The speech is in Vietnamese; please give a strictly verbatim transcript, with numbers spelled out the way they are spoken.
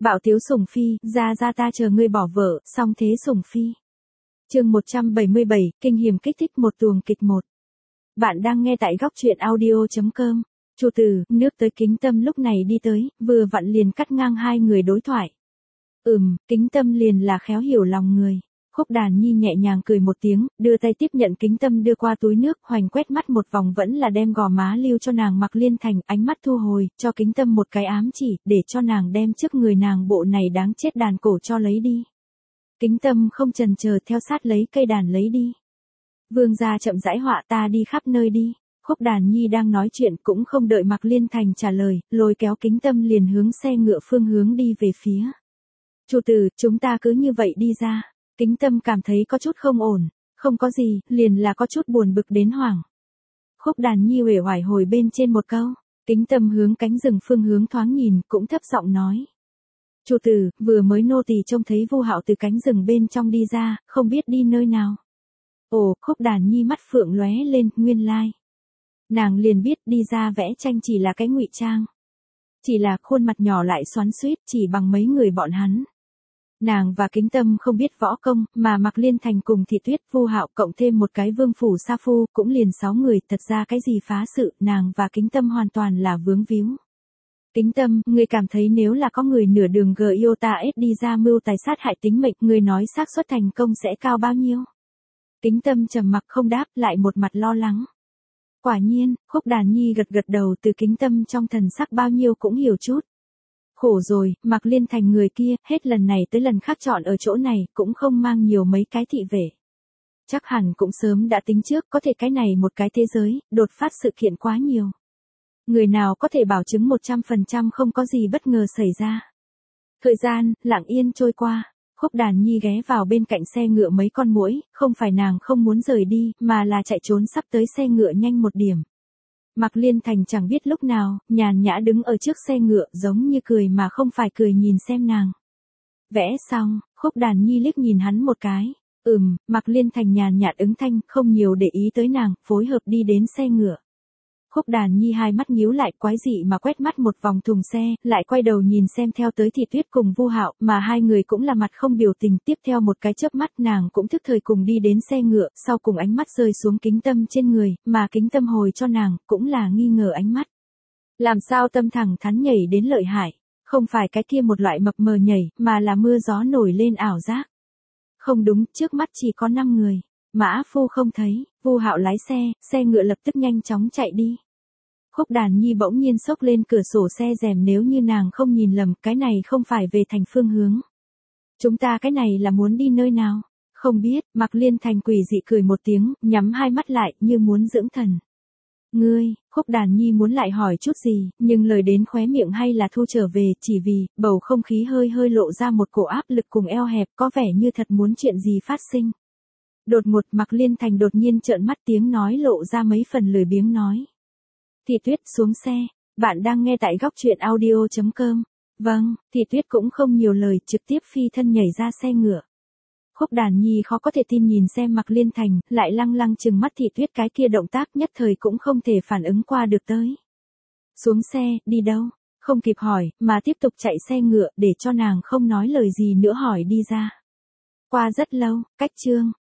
Bạo tiếu sủng phi, ra ra ta chờ ngươi bỏ vợ, xong thế sủng phi. Chương một trăm bảy mươi bảy, kinh hiểm kích thích một tuồng kịch một. Bạn đang nghe tại góc truyện audio chấm com. Chủ tử, nước tới Kính Tâm lúc này đi tới, vừa vặn liền cắt ngang hai người đối thoại. Ừm, Kính Tâm liền là khéo hiểu lòng người. Khúc Đàn Nhi nhẹ nhàng cười một tiếng, đưa tay tiếp nhận Kính Tâm đưa qua túi nước, hoành quét mắt một vòng vẫn là đem gò má lưu cho nàng Mạc Liên Thành, ánh mắt thu hồi, cho Kính Tâm một cái ám chỉ, để cho nàng đem trước người nàng bộ này đáng chết đàn cổ cho lấy đi. Kính Tâm không chần chờ theo sát lấy cây đàn lấy đi. Vương gia chậm rãi họa ta đi khắp nơi đi. Khúc Đàn Nhi đang nói chuyện cũng không đợi Mạc Liên Thành trả lời, lôi kéo Kính Tâm liền hướng xe ngựa phương hướng đi về phía. Chủ tử, chúng ta cứ như vậy đi ra. Kính Tâm cảm thấy có chút không ổn, không có gì, liền là có chút buồn bực đến hoảng. Khúc Đàn Nhi uể oải hồi bên trên một câu, Kính Tâm hướng cánh rừng phương hướng thoáng nhìn, cũng thấp giọng nói. Chủ tử, vừa mới nô tỳ trông thấy Vu Hạo từ cánh rừng bên trong đi ra, không biết đi nơi nào. Ồ, Khúc Đàn Nhi mắt phượng lóe lên, nguyên lai. Nàng liền biết đi ra vẽ tranh chỉ là cái ngụy trang. Chỉ là khuôn mặt nhỏ lại xoắn xuýt chỉ bằng mấy người bọn hắn. Nàng và Kính Tâm không biết võ công, mà Mạc Liên Thành cùng Thị Tuyết, Vu Hạo cộng thêm một cái Vương Phủ Sa Phu, cũng liền sáu người, thật ra cái gì phá sự, nàng và Kính Tâm hoàn toàn là vướng víu. Kính Tâm, người cảm thấy nếu là có người nửa đường Giota ép đi ra mưu tài sát hại tính mệnh, người nói xác suất thành công sẽ cao bao nhiêu? Kính Tâm trầm mặc không đáp, lại một mặt lo lắng. Quả nhiên, Khúc Đàn Nhi gật gật đầu, từ Kính Tâm trong thần sắc bao nhiêu cũng hiểu chút. Khổ rồi, Mạc Liên Thành người kia, hết lần này tới lần khác chọn ở chỗ này, cũng không mang nhiều mấy cái thị vệ. Chắc hẳn cũng sớm đã tính trước, có thể cái này một cái thế giới, đột phát sự kiện quá nhiều. Người nào có thể bảo chứng một trăm phần trăm không có gì bất ngờ xảy ra. Thời gian, lặng yên trôi qua, Khúc Đàn Nhi ghé vào bên cạnh xe ngựa mấy con muỗi, không phải nàng không muốn rời đi, mà là chạy trốn sắp tới xe ngựa nhanh một điểm. Mạc Liên Thành chẳng biết lúc nào, nhàn nhã đứng ở trước xe ngựa giống như cười mà không phải cười nhìn xem nàng. Vẽ xong, Khúc Đàn Nhi liếc nhìn hắn một cái. Ừm, Mạc Liên Thành nhàn nhạt ứng thanh, không nhiều để ý tới nàng, phối hợp đi đến xe ngựa. Khúc Đàn Nhi hai mắt nhíu lại quái dị mà quét mắt một vòng thùng xe, lại quay đầu nhìn xem theo tới Thị Tuyết cùng Vu Hạo, mà hai người cũng là mặt không biểu tình, tiếp theo một cái chớp mắt nàng cũng thức thời cùng đi đến xe ngựa, sau cùng ánh mắt rơi xuống Kính Tâm trên người, mà Kính Tâm hồi cho nàng, cũng là nghi ngờ ánh mắt. Làm sao tâm thẳng thắn nhảy đến lợi hại, không phải cái kia một loại mập mờ nhảy, mà là mưa gió nổi lên ảo giác. Không đúng, trước mắt chỉ có năm người. Mã Phu không thấy, Vu Hạo lái xe, xe ngựa lập tức nhanh chóng chạy đi. Khúc Đàn Nhi bỗng nhiên xốc lên cửa sổ xe rèm, nếu như nàng không nhìn lầm, cái này không phải về thành phương hướng. Chúng ta cái này là muốn đi nơi nào? Không biết, Mạc Liên Thành quỷ dị cười một tiếng, nhắm hai mắt lại, như muốn dưỡng thần. Ngươi, Khúc Đàn Nhi muốn lại hỏi chút gì, nhưng lời đến khóe miệng hay là thu trở về, chỉ vì, bầu không khí hơi hơi lộ ra một cổ áp lực cùng eo hẹp, có vẻ như thật muốn chuyện gì phát sinh. Đột ngột Mạc Liên Thành đột nhiên trợn mắt, tiếng nói lộ ra mấy phần lười biếng nói. Thị Tuyết xuống xe, bạn đang nghe tại góc truyện audio chấm com. Vâng, Thị Tuyết cũng không nhiều lời, trực tiếp phi thân nhảy ra xe ngựa. Khúc Đàn Nhi khó có thể tin nhìn xem Mạc Liên Thành, lại lăng lăng trừng mắt Thị Tuyết, cái kia động tác nhất thời cũng không thể phản ứng qua được tới. Xuống xe, đi đâu? Không kịp hỏi, mà tiếp tục chạy xe ngựa, để cho nàng không nói lời gì nữa hỏi đi ra. Qua rất lâu, cách chương.